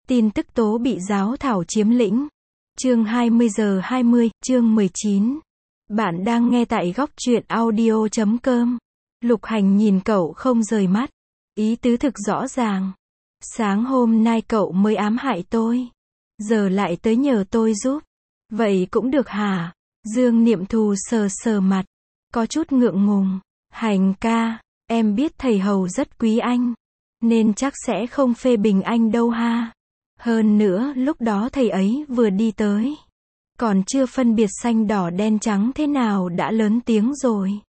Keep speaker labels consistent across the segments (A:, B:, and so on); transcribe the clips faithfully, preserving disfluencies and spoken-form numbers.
A: Tin tức tố bị giáo thảo chiếm lĩnh. Chương hai mươi giờ hai mươi, chương mười chín. Bạn đang nghe tại góc truyện audio chấm com. Lục Hành nhìn cậu không rời mắt. Ý tứ thực rõ ràng. Sáng hôm nay cậu mới ám hại tôi. Giờ lại tới nhờ tôi giúp. Vậy cũng được hả? Dương Niệm Thù sờ sờ mặt. Có chút ngượng ngùng. Hành ca, em biết thầy Hầu rất quý anh. Nên chắc sẽ không phê bình anh đâu ha. Hơn nữa, lúc đó thầy ấy vừa đi tới. Còn chưa phân biệt xanh đỏ đen trắng thế nào đã lớn tiếng rồi.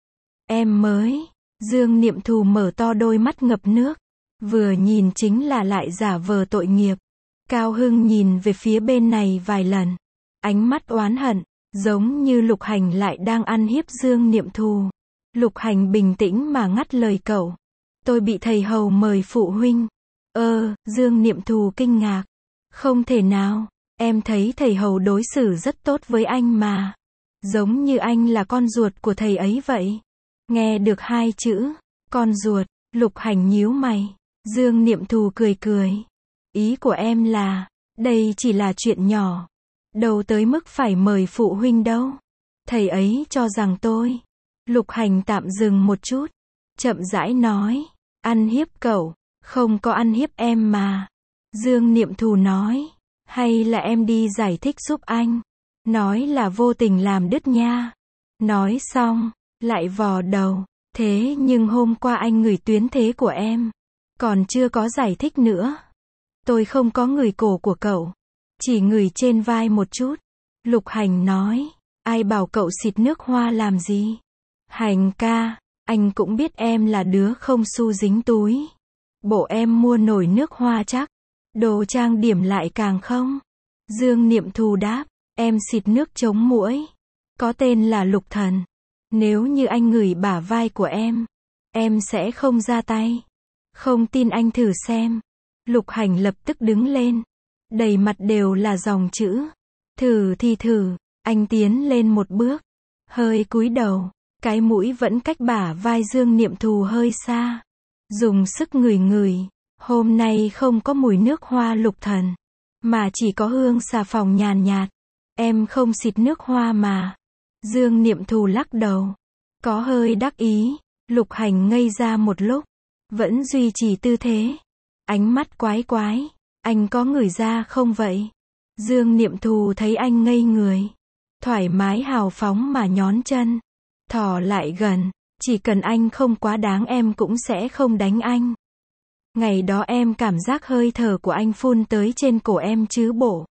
A: Em mới. Dương Niệm Thù mở to đôi mắt ngập nước. Vừa nhìn chính là lại giả vờ tội nghiệp. Cao Hưng nhìn về phía bên này vài lần. Ánh mắt oán hận, giống như Lục Hành lại đang ăn hiếp Dương Niệm Thù. Lục Hành bình tĩnh mà ngắt lời cậu. Tôi bị thầy Hầu mời phụ huynh. Ơ, Dương Niệm Thù kinh ngạc. Không thể nào, em thấy thầy Hầu đối xử rất tốt với anh mà. Giống như anh là con ruột của thầy ấy vậy. Nghe được hai chữ, con ruột, Lục Hành nhíu mày. Dương Niệm Thù cười cười. Ý của em là, đây chỉ là chuyện nhỏ. Đâu tới mức phải mời phụ huynh đâu. Thầy ấy cho rằng tôi. Lục Hành tạm dừng một chút. Chậm rãi nói. Ăn hiếp cậu. Không có ăn hiếp em mà. Dương Niệm Thù nói. Hay là em đi giải thích giúp anh. Nói là vô tình làm đứt nha. Nói xong, lại vò đầu. Thế nhưng hôm qua anh ngửi tuyến thế của em. Còn chưa có giải thích nữa. Tôi không có ngửi cổ của cậu. Chỉ ngửi trên vai một chút. Lục Hành nói. Ai bảo cậu xịt nước hoa làm gì? Hành ca, anh cũng biết em là đứa không xu dính túi. Bộ em mua nổi nước hoa chắc. Đồ trang điểm lại càng không. Dương Niệm Thù đáp. Em xịt nước chống muỗi. Có tên là Lục Thần. Nếu như anh ngửi bả vai của em, em sẽ không ra tay. Không tin anh thử xem. Lục Hành lập tức đứng lên. Đầy mặt đều là dòng chữ. Thử thì thử. Anh tiến lên một bước. Hơi cúi đầu. Cái mũi vẫn cách bả vai Dương Niệm Thù hơi xa. Dùng sức ngửi ngửi. Hôm nay không có mùi nước hoa Lục Thần. Mà chỉ có hương xà phòng nhàn nhạt. Em không xịt nước hoa mà. Dương Niệm Thù lắc đầu. Có hơi đắc ý. Lục Hành ngây ra một lúc. Vẫn duy trì tư thế. Ánh mắt quái quái. Anh có ngửi ra không vậy? Dương Niệm Thù thấy anh ngây người. Thoải mái hào phóng mà nhón chân. Thò lại gần. Chỉ cần anh không quá đáng em cũng sẽ không đánh anh. Ngày đó em cảm giác hơi thở của anh phun tới trên cổ em chứ bộ.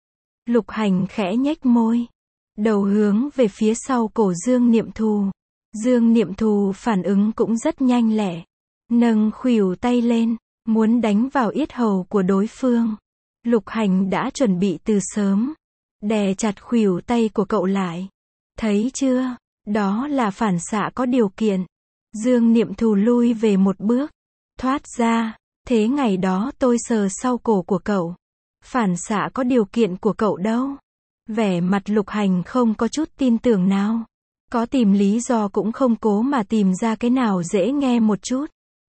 A: Lục Hành khẽ nhếch môi. Đầu hướng về phía sau cổ Dương Niệm Thù. Dương Niệm Thù phản ứng cũng rất nhanh lẹ. Nâng khuỷu tay lên. Muốn đánh vào yết hầu của đối phương. Lục Hành đã chuẩn bị từ sớm. Đè chặt khuỷu tay của cậu lại. Thấy chưa? Đó là phản xạ có điều kiện. Dương Niệm Thù lui về một bước. Thoát ra. Thế ngày đó tôi sờ sau cổ của cậu. Phản xạ có điều kiện của cậu đâu? Vẻ mặt Lục Hành không có chút tin tưởng nào. Có tìm lý do cũng không cố mà tìm ra cái nào dễ nghe một chút.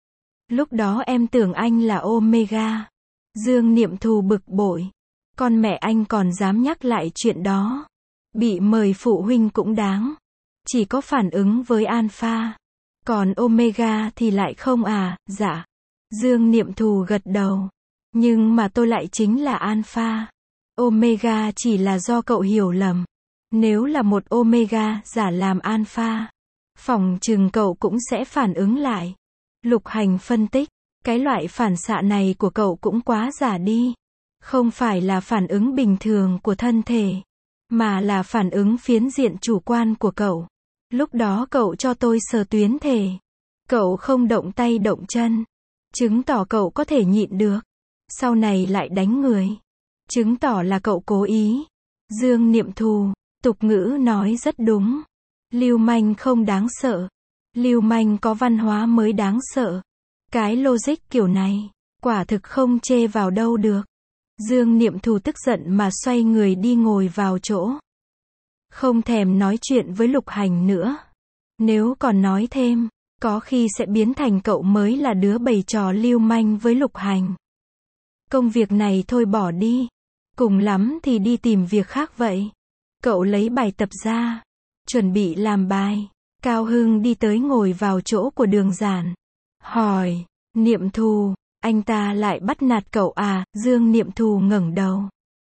A: Lúc đó em tưởng anh là Omega. Dương Niệm Thù bực bội. Con mẹ anh còn dám nhắc lại chuyện đó. Bị mời phụ huynh cũng đáng. Chỉ có phản ứng với Alpha. Còn Omega thì lại không à, dạ. Dương Niệm Thù gật đầu. Nhưng mà tôi lại chính là Alpha. Omega chỉ là do cậu hiểu lầm. Nếu là một Omega giả làm Alpha, phỏng chừng cậu cũng sẽ phản ứng lại. Lục Hành phân tích. Cái loại phản xạ này của cậu cũng quá giả đi. Không phải là phản ứng bình thường của thân thể. Mà là phản ứng phiến diện chủ quan của cậu. Lúc đó cậu cho tôi sờ tuyến thể. Cậu không động tay động chân. Chứng tỏ cậu có thể nhịn được. Sau này lại đánh người. Chứng tỏ là cậu cố ý. Dương Niệm Thù. Tục ngữ nói rất đúng. Lưu manh không đáng sợ. Lưu manh có văn hóa mới đáng sợ. Cái logic kiểu này, quả thực không chê vào đâu được. Dương Niệm Thù tức giận mà xoay người đi ngồi vào chỗ. Không thèm nói chuyện với Lục Hành nữa. Nếu còn nói thêm, có khi sẽ biến thành cậu mới là đứa bày trò lưu manh với Lục Hành. Công việc này thôi bỏ đi. Cùng lắm thì đi tìm việc khác vậy. Cậu lấy bài tập ra. Chuẩn bị làm bài. Cao Hưng đi tới ngồi vào chỗ của Đường Giản. Hỏi, Niệm Thù, anh ta lại bắt nạt cậu à? Dương Niệm Thù ngẩng đầu.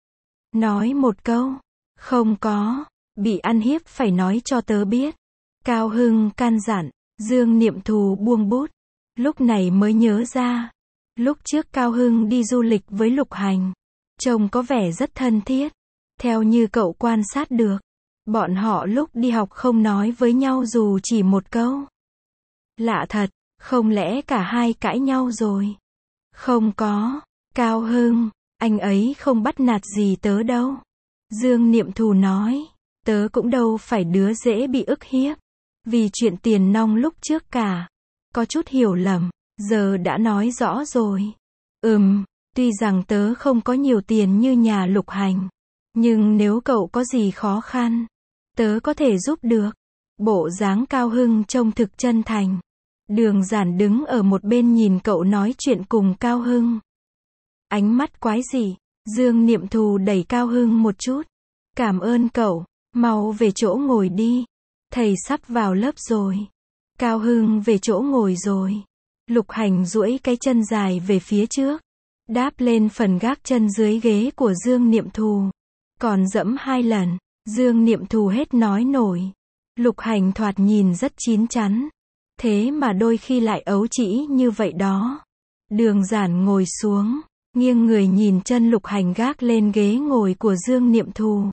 A: Nói một câu. Không có. Bị ăn hiếp phải nói cho tớ biết. Cao Hưng can dặn. Dương Niệm Thù buông bút. Lúc này mới nhớ ra. Lúc trước Cao Hưng đi du lịch với Lục Hành. Trông có vẻ rất thân thiết. Theo như cậu quan sát được. Bọn họ lúc đi học không nói với nhau dù chỉ một câu. Lạ thật, không lẽ cả hai cãi nhau rồi? Không có. Cao Hưng, anh ấy không bắt nạt gì tớ đâu. Dương Niệm Thù nói. Tớ cũng đâu phải đứa dễ bị ức hiếp. Vì chuyện tiền nong lúc trước cả. Có chút hiểu lầm. Giờ đã nói rõ rồi. Ừm, tuy rằng tớ không có nhiều tiền như nhà Lục Hành. Nhưng nếu cậu có gì khó khăn, tớ có thể giúp được. Bộ dáng Cao Hưng trông thực chân thành. Đường Giản đứng ở một bên nhìn cậu nói chuyện cùng Cao Hưng. Ánh mắt quái dị. Dương Niệm Thù đẩy Cao Hưng một chút. Cảm ơn cậu, mau về chỗ ngồi đi. Thầy sắp vào lớp rồi. Cao Hưng về chỗ ngồi rồi. Lục Hành duỗi cái chân dài về phía trước. Đáp lên phần gác chân dưới ghế của Dương Niệm Thù. Còn dẫm hai lần. Dương Niệm Thù hết nói nổi. Lục Hành thoạt nhìn rất chín chắn. Thế mà đôi khi lại ấu trĩ như vậy đó. Đường Giản ngồi xuống. Nghiêng người nhìn chân Lục Hành gác lên ghế ngồi của Dương Niệm Thù.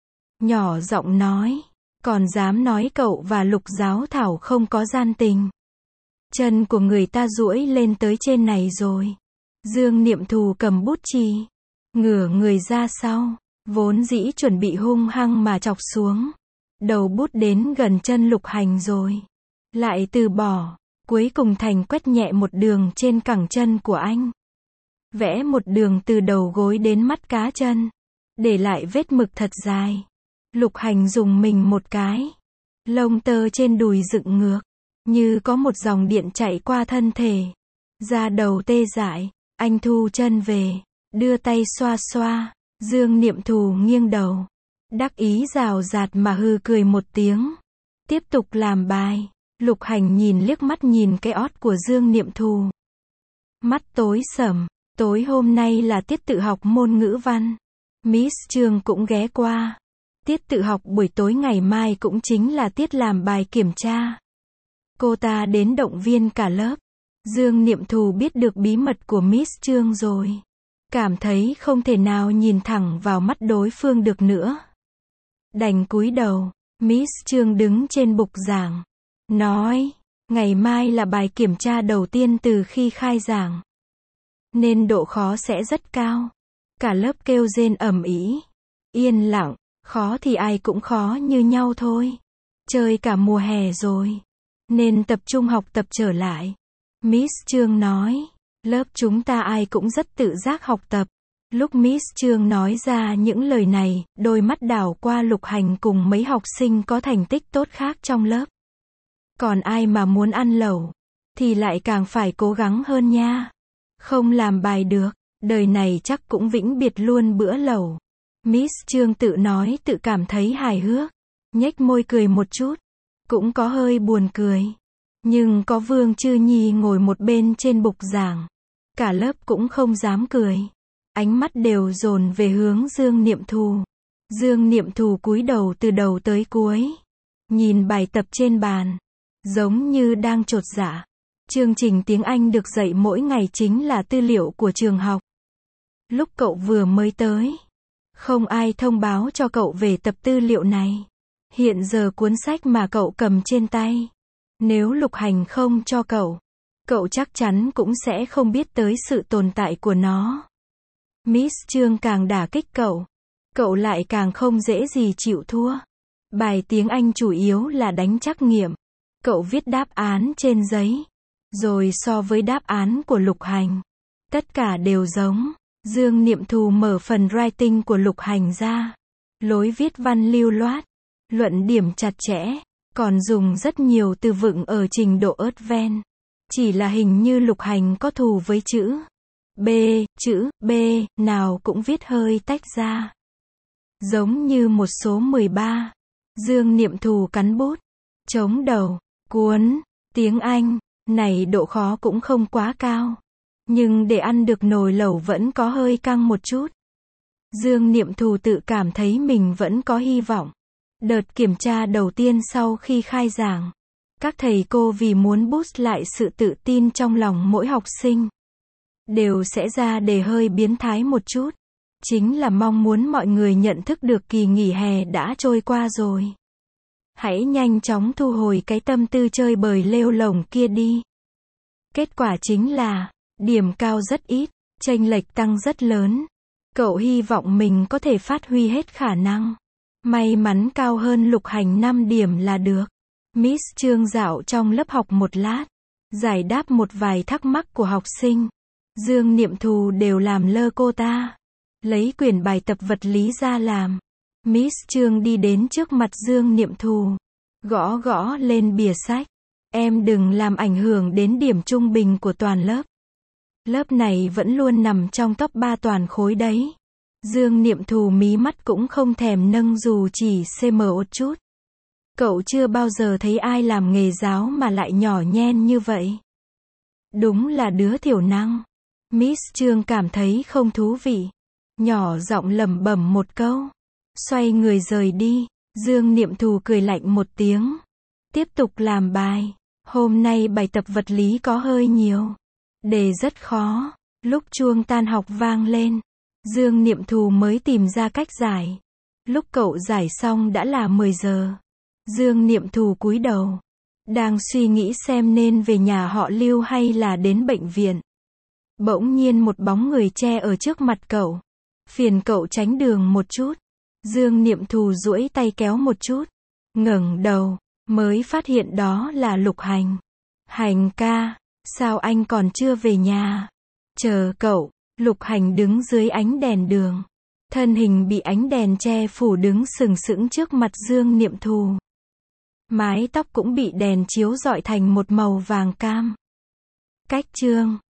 A: Nhỏ giọng nói. Còn dám nói cậu và Lục Giáo Thảo không có gian tình. Chân của người ta duỗi lên tới trên này rồi. Dương Niệm Thù cầm bút chì. Ngửa người ra sau. Vốn dĩ chuẩn bị hung hăng mà chọc xuống. Đầu bút đến gần chân Lục Hành rồi. Lại từ bỏ. Cuối cùng thành quét nhẹ một đường trên cẳng chân của anh. Vẽ một đường từ đầu gối đến mắt cá chân. Để lại vết mực thật dài. Lục Hành dùng mình một cái. Lông tơ trên đùi dựng ngược. Như có một dòng điện chạy qua thân thể. Da đầu tê dại. Anh thu chân về. Đưa tay xoa xoa. Dương Niệm Thù nghiêng đầu. Đắc ý rào rạt mà hư cười một tiếng. Tiếp tục làm bài. Lục Hành nhìn liếc mắt nhìn cái ót của Dương Niệm Thù. Mắt tối sầm. Tối hôm nay là tiết tự học môn ngữ văn. Miss Trương cũng ghé qua. Tiết tự học buổi tối ngày mai cũng chính là tiết làm bài kiểm tra. Cô ta đến động viên cả lớp. Dương Niệm Thù biết được bí mật của Miss Trương rồi. Cảm thấy không thể nào nhìn thẳng vào mắt đối phương được nữa. Đành cúi đầu. Miss Trương đứng trên bục giảng. Nói, ngày mai là bài kiểm tra đầu tiên từ khi khai giảng. Nên độ khó sẽ rất cao. Cả lớp kêu rên ầm ĩ. Yên lặng, khó thì ai cũng khó như nhau thôi. Chơi cả mùa hè rồi. Nên tập trung học tập trở lại. Miss Trương nói, lớp chúng ta ai cũng rất tự giác học tập. Lúc Miss Trương nói ra những lời này, đôi mắt đảo qua Lục Hành cùng mấy học sinh có thành tích tốt khác trong lớp. Còn ai mà muốn ăn lẩu, thì lại càng phải cố gắng hơn nha. Không làm bài được, đời này chắc cũng vĩnh biệt luôn bữa lẩu. Miss Trương tự nói tự cảm thấy hài hước. Nhếch môi cười một chút. Cũng có hơi buồn cười. Nhưng có Vương Chư Nhi ngồi một bên trên bục giảng. Cả lớp cũng không dám cười. Ánh mắt đều dồn về hướng Dương Niệm Thù. Dương Niệm Thù cúi đầu từ đầu tới cuối. Nhìn bài tập trên bàn. Giống như đang chột dạ. Chương trình tiếng Anh được dạy mỗi ngày chính là tư liệu của trường học. Lúc cậu vừa mới tới, không ai thông báo cho cậu về tập tư liệu này. Hiện giờ cuốn sách mà cậu cầm trên tay, nếu Lục Hành không cho cậu, cậu chắc chắn cũng sẽ không biết tới sự tồn tại của nó. Miss Trương càng đả kích cậu, cậu lại càng không dễ gì chịu thua. Bài tiếng Anh chủ yếu là đánh trắc nghiệm. Cậu viết đáp án trên giấy, rồi so với đáp án của Lục Hành. Tất cả đều giống. Dương Niệm Thù mở phần writing của Lục Hành ra. Lối viết văn lưu loát, luận điểm chặt chẽ, còn dùng rất nhiều từ vựng ở trình độ ớt ven. Chỉ là hình như Lục Hành có thù với chữ. B, chữ B, nào cũng viết hơi tách ra. Giống như một số mười ba. Dương Niệm Thù cắn bút. Chống đầu. Cuốn. Tiếng Anh. Này độ khó cũng không quá cao. Nhưng để ăn được nồi lẩu vẫn có hơi căng một chút. Dương Niệm Thù tự cảm thấy mình vẫn có hy vọng. Đợt kiểm tra đầu tiên sau khi khai giảng. Các thầy cô vì muốn boost lại sự tự tin trong lòng mỗi học sinh. Đều sẽ ra đề hơi biến thái một chút. Chính là mong muốn mọi người nhận thức được kỳ nghỉ hè đã trôi qua rồi. Hãy nhanh chóng thu hồi cái tâm tư chơi bời lêu lổng kia đi. Kết quả chính là, điểm cao rất ít, chênh lệch tăng rất lớn. Cậu hy vọng mình có thể phát huy hết khả năng. May mắn cao hơn Lục Hành năm điểm là được. Miss Trương dạo trong lớp học một lát. Giải đáp một vài thắc mắc của học sinh. Dương Niệm Thù đều làm lơ cô ta. Lấy quyển bài tập vật lý ra làm. Miss Trương đi đến trước mặt Dương Niệm Thù. Gõ gõ lên bìa sách. Em đừng làm ảnh hưởng đến điểm trung bình của toàn lớp. Lớp này vẫn luôn nằm trong top ba toàn khối đấy. Dương Niệm Thù mí mắt cũng không thèm nâng dù chỉ cm một chút. Cậu chưa bao giờ thấy ai làm nghề giáo mà lại nhỏ nhen như vậy. Đúng là đứa thiểu năng. Miss Trương cảm thấy không thú vị. Nhỏ giọng lẩm bẩm một câu. Xoay người rời đi. Dương Niệm Thù cười lạnh một tiếng. Tiếp tục làm bài. Hôm nay bài tập vật lý có hơi nhiều. Đề rất khó. Lúc chuông tan học vang lên. Dương Niệm Thù mới tìm ra cách giải. Lúc cậu giải xong đã là mười giờ. Dương Niệm Thù cúi đầu. Đang suy nghĩ xem nên về nhà họ Lưu hay là đến bệnh viện. Bỗng nhiên một bóng người che ở trước mặt cậu. Phiền cậu tránh đường một chút. Dương Niệm Thù duỗi tay kéo một chút. Ngẩng đầu, mới phát hiện đó là Lục Hành. Hành ca, sao anh còn chưa về nhà? Chờ cậu. Lục Hành đứng dưới ánh đèn đường. Thân hình bị ánh đèn che phủ đứng sừng sững trước mặt Dương Niệm Thù. Mái tóc cũng bị đèn chiếu rọi thành một màu vàng cam. Cách chương